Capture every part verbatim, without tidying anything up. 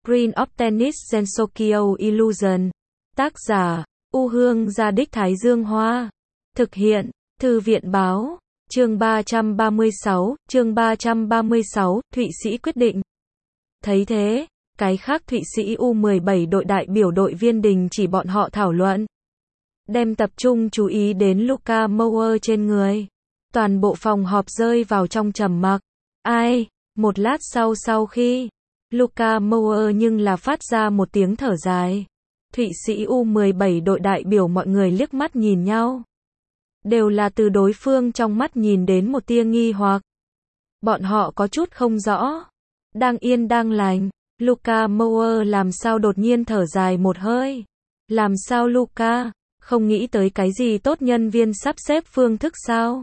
Green of Tennis Gensokyo Illusion. Tác giả, U Hương Gia Đích Thái Dương Hoa. Thực hiện, Thư viện Báo. Chương ba trăm ba mươi sáu, chương ba trăm ba mươi sáu, Thụy Sĩ quyết định. Thấy thế, cái khác Thụy Sĩ U mười bảy đội đại biểu đội viên đình chỉ bọn họ thảo luận. Đem tập trung chú ý đến Luka Mower trên người. Toàn bộ phòng họp rơi vào trong trầm mặc. Ai? Một lát sau sau khi Luka Mower nhưng là phát ra một tiếng thở dài. Thụy Sĩ U mười bảy đội đại biểu mọi người liếc mắt nhìn nhau. Đều là từ đối phương trong mắt nhìn đến một tia nghi hoặc. Bọn họ có chút không rõ. Đang yên đang lành, Luka Mower làm sao đột nhiên thở dài một hơi. Làm sao Luka? Không nghĩ tới cái gì tốt nhân viên sắp xếp phương thức sao?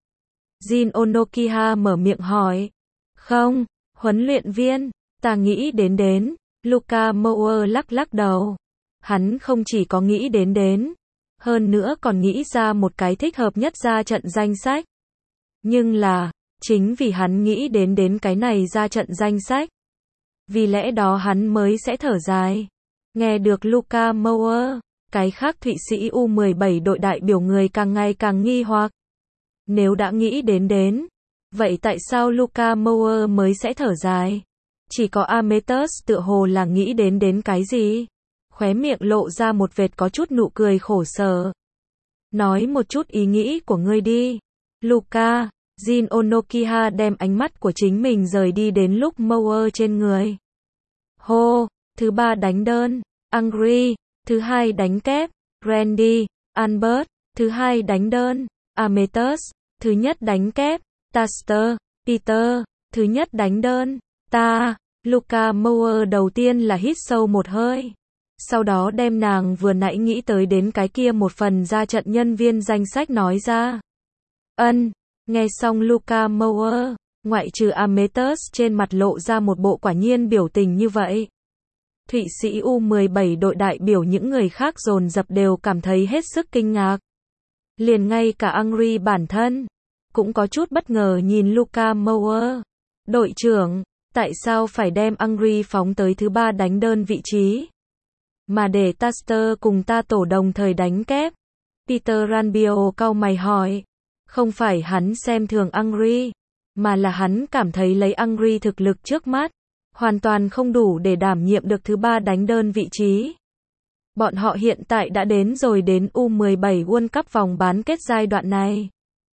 Jin Onokiha mở miệng hỏi. Không, huấn luyện viên, ta nghĩ đến đến. Luka Mower lắc lắc đầu. Hắn không chỉ có nghĩ đến đến, hơn nữa còn nghĩ ra một cái thích hợp nhất ra trận danh sách. Nhưng là, chính vì hắn nghĩ đến đến cái này ra trận danh sách. Vì lẽ đó hắn mới sẽ thở dài. Nghe được Luka Mower, cái khác Thụy Sĩ U mười bảy đội đại biểu người càng ngày càng nghi hoặc. Nếu đã nghĩ đến đến, vậy tại sao Luka Mower mới sẽ thở dài? Chỉ có Ametus tựa hồ là nghĩ đến đến cái gì? Khóe miệng lộ ra một vệt có chút nụ cười khổ sở. Nói một chút ý nghĩ của ngươi đi. Luka, Jin Onokiha đem ánh mắt của chính mình rời đi đến lúc Mower trên người. Hô, thứ ba đánh đơn, Angry, thứ hai đánh kép, Randy, Albert, thứ hai đánh đơn, Ametus, thứ nhất đánh kép, Taster, Peter, thứ nhất đánh đơn, ta. Luka Mower đầu tiên là hít sâu một hơi. Sau đó đem nàng vừa nãy nghĩ tới đến cái kia một phần ra trận nhân viên danh sách nói ra. Ân, nghe xong Luka Mower, ngoại trừ Ametus trên mặt lộ ra một bộ quả nhiên biểu tình như vậy. Thụy Sĩ U mười bảy đội đại biểu những người khác dồn dập đều cảm thấy hết sức kinh ngạc. Liền ngay cả Angry bản thân, cũng có chút bất ngờ nhìn Luka Mower. Đội trưởng, tại sao phải đem Angry phóng tới thứ ba đánh đơn vị trí? Mà để Taster cùng ta tổ đồng thời đánh kép. Peter Ranbio cau mày hỏi. Không phải hắn xem thường Angry, mà là hắn cảm thấy lấy Angry thực lực trước mắt, hoàn toàn không đủ để đảm nhiệm được thứ ba đánh đơn vị trí. Bọn họ hiện tại đã đến rồi đến U mười bảy World Cup vòng bán kết giai đoạn này.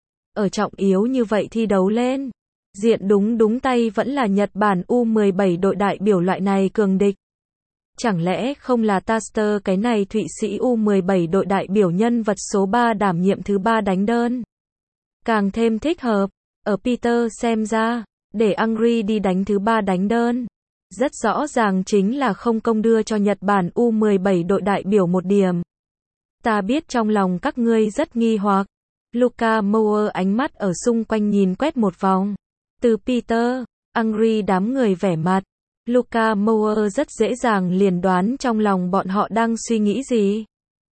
Ở trọng yếu như vậy thi đấu lên, diện đúng đúng tay vẫn là Nhật Bản U mười bảy đội đại biểu loại này cường địch. Chẳng lẽ không là Taster cái này Thụy Sĩ U mười bảy đội đại biểu nhân vật số ba đảm nhiệm thứ ba đánh đơn? Càng thêm thích hợp, ở Peter xem ra, để Angry đi đánh thứ ba đánh đơn. Rất rõ ràng chính là không công đưa cho Nhật Bản U mười bảy đội đại biểu một điểm. Ta biết trong lòng các ngươi rất nghi hoặc. Luka Mower ánh mắt ở xung quanh nhìn quét một vòng. Từ Peter, Angry đám người vẻ mặt. Luka Mower rất dễ dàng liền đoán trong lòng bọn họ đang suy nghĩ gì.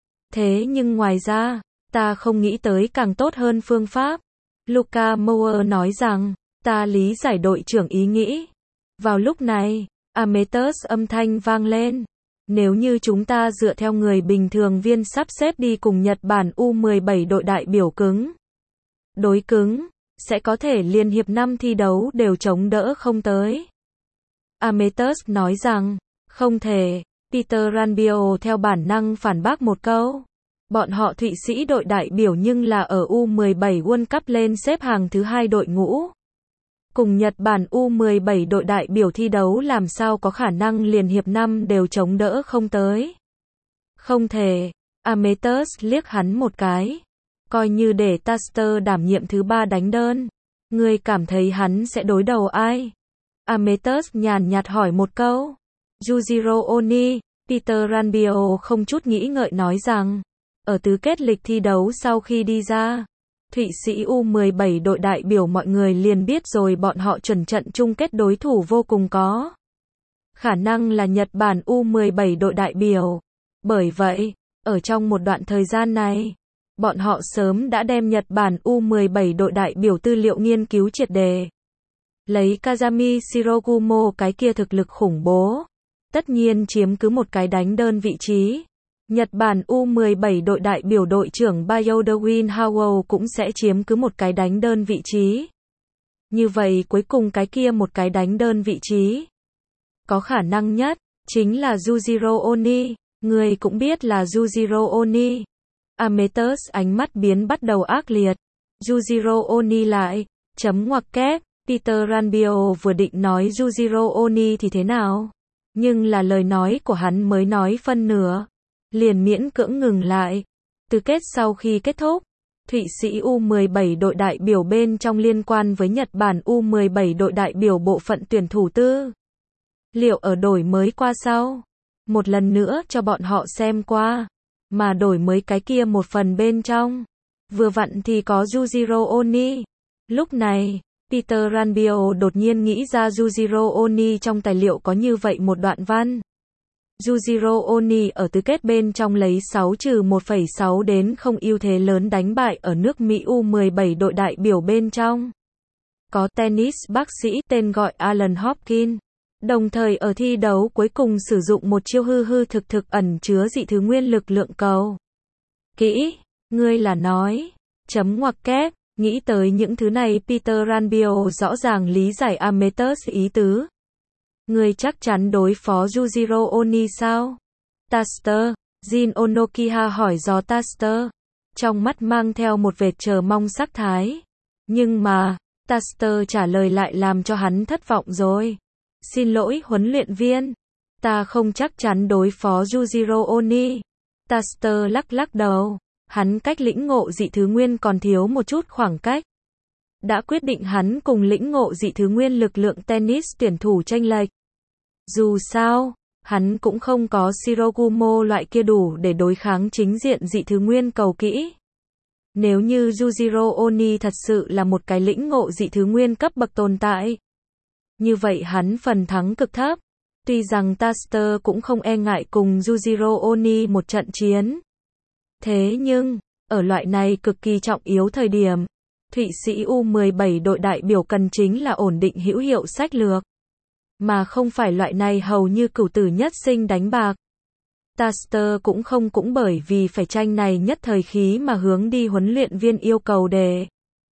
Thế nhưng ngoài ra, ta không nghĩ tới càng tốt hơn phương pháp. Luka Mower nói rằng, ta lý giải đội trưởng ý nghĩ. Vào lúc này, Ametus âm thanh vang lên. Nếu như chúng ta dựa theo người bình thường viên sắp xếp đi cùng Nhật Bản U mười bảy đội đại biểu cứng. Đối cứng, sẽ có thể liên hiệp năm thi đấu đều chống đỡ không tới. Ametus nói rằng, không thể. Peter Ranbio theo bản năng phản bác một câu. Bọn họ Thụy Sĩ đội đại biểu nhưng là ở U mười bảy World Cup lên xếp hàng thứ hai đội ngũ. Cùng Nhật Bản U mười bảy đội đại biểu thi đấu làm sao có khả năng liền hiệp năm đều chống đỡ không tới. Không thể. Ametus liếc hắn một cái. Coi như để Taster đảm nhiệm thứ ba đánh đơn. Ngươi cảm thấy hắn sẽ đối đầu ai? Ametus nhàn nhạt hỏi một câu. Yujiro Oni. Peter Ranbio không chút nghĩ ngợi nói rằng, ở tứ kết lịch thi đấu sau khi đi ra, Thụy Sĩ U mười bảy đội đại biểu mọi người liền biết rồi bọn họ chuẩn trận chung kết đối thủ vô cùng có khả năng là Nhật Bản U mười bảy đội đại biểu. Bởi vậy, ở trong một đoạn thời gian này, bọn họ sớm đã đem Nhật Bản U mười bảy đội đại biểu tư liệu nghiên cứu triệt đề. Lấy Kazami Shirogumo cái kia thực lực khủng bố, tất nhiên chiếm cứ một cái đánh đơn vị trí. Nhật Bản U mười bảy đội đại biểu đội trưởng Bayodawin Howell cũng sẽ chiếm cứ một cái đánh đơn vị trí. Như vậy cuối cùng cái kia một cái đánh đơn vị trí có khả năng nhất chính là Yujiro Oni. Người cũng biết là Yujiro Oni. Amethyst ánh mắt biến bắt đầu ác liệt. Yujiro Oni lại, chấm ngoặc kép, Peter Ranbio vừa định nói Yujiro Oni thì thế nào? Nhưng là lời nói của hắn mới nói phân nửa. Liền miễn cưỡng ngừng lại. Tứ kết sau khi kết thúc, Thụy Sĩ U mười bảy đội đại biểu bên trong liên quan với Nhật Bản U mười bảy đội đại biểu bộ phận tuyển thủ tư. Liệu ở đổi mới qua sau? Một lần nữa cho bọn họ xem qua. Mà đổi mới cái kia một phần bên trong. Vừa vặn thì có Yujiro Oni. Lúc này, Peter Ranbio đột nhiên nghĩ ra Yujiro Oni trong tài liệu có như vậy một đoạn văn. Yujiro Oni ở tứ kết bên trong lấy sáu trừ một phẩy sáu đến không ưu thế lớn đánh bại ở nước Mỹ U mười bảy đội đại biểu bên trong. Có tennis bác sĩ tên gọi Alan Hopkins. Đồng thời ở thi đấu cuối cùng sử dụng một chiêu hư hư thực thực ẩn chứa dị thứ nguyên lực lượng cầu. Kỹ, ngươi là nói, chấm ngoặc kép, nghĩ tới những thứ này Peter Ranbio rõ ràng lý giải Amethyst ý tứ. Ngươi chắc chắn đối phó Yujiro Oni sao? Taster, Jin Onokiha hỏi dò Taster, trong mắt mang theo một vệt chờ mong sắc thái. Nhưng mà, Taster trả lời lại làm cho hắn thất vọng rồi. Xin lỗi huấn luyện viên, ta không chắc chắn đối phó Yujiro Oni. Taster lắc lắc đầu, hắn cách lĩnh ngộ dị thứ nguyên còn thiếu một chút khoảng cách. Đã quyết định hắn cùng lĩnh ngộ dị thứ nguyên lực lượng tennis tuyển thủ chênh lệch. Dù sao, hắn cũng không có Shirogumo loại kia đủ để đối kháng chính diện dị thứ nguyên cầu kỹ. Nếu như Yujiro Oni thật sự là một cái lĩnh ngộ dị thứ nguyên cấp bậc tồn tại, như vậy hắn phần thắng cực thấp. Tuy rằng Taster cũng không e ngại cùng Yujiro Oni một trận chiến. Thế nhưng, ở loại này cực kỳ trọng yếu thời điểm, Thụy Sĩ U mười bảy đội đại biểu cần chính là ổn định hữu hiệu sách lược. Mà không phải loại này hầu như cửu tử nhất sinh đánh bạc. Taster cũng không cũng bởi vì phải tranh này nhất thời khí mà hướng đi huấn luyện viên yêu cầu để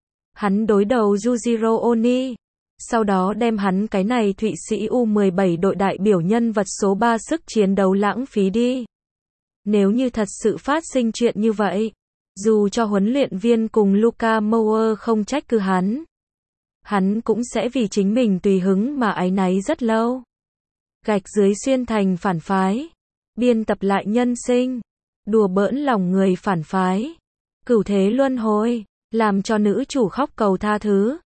hắn đối đầu Yujiro Oni. Sau đó đem hắn cái này Thụy Sĩ U mười bảy đội đại biểu nhân vật số ba sức chiến đấu lãng phí đi. Nếu như thật sự phát sinh chuyện như vậy, dù cho huấn luyện viên cùng Luka Mauer không trách cứ hắn, hắn cũng sẽ vì chính mình tùy hứng mà áy náy rất lâu. Gạch dưới xuyên thành phản phái, biên tập lại nhân sinh, đùa bỡn lòng người phản phái, cửu thế luân hồi, làm cho nữ chủ khóc cầu tha thứ.